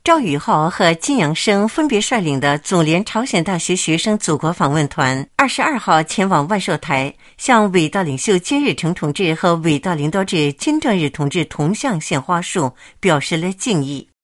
赵宇浩和金阳生分别率领的总联朝鲜大学学生祖国访问团22号前往万寿台，向伟大领袖金日成同志和伟大领导者金正日同志铜像献花束，表示了敬意。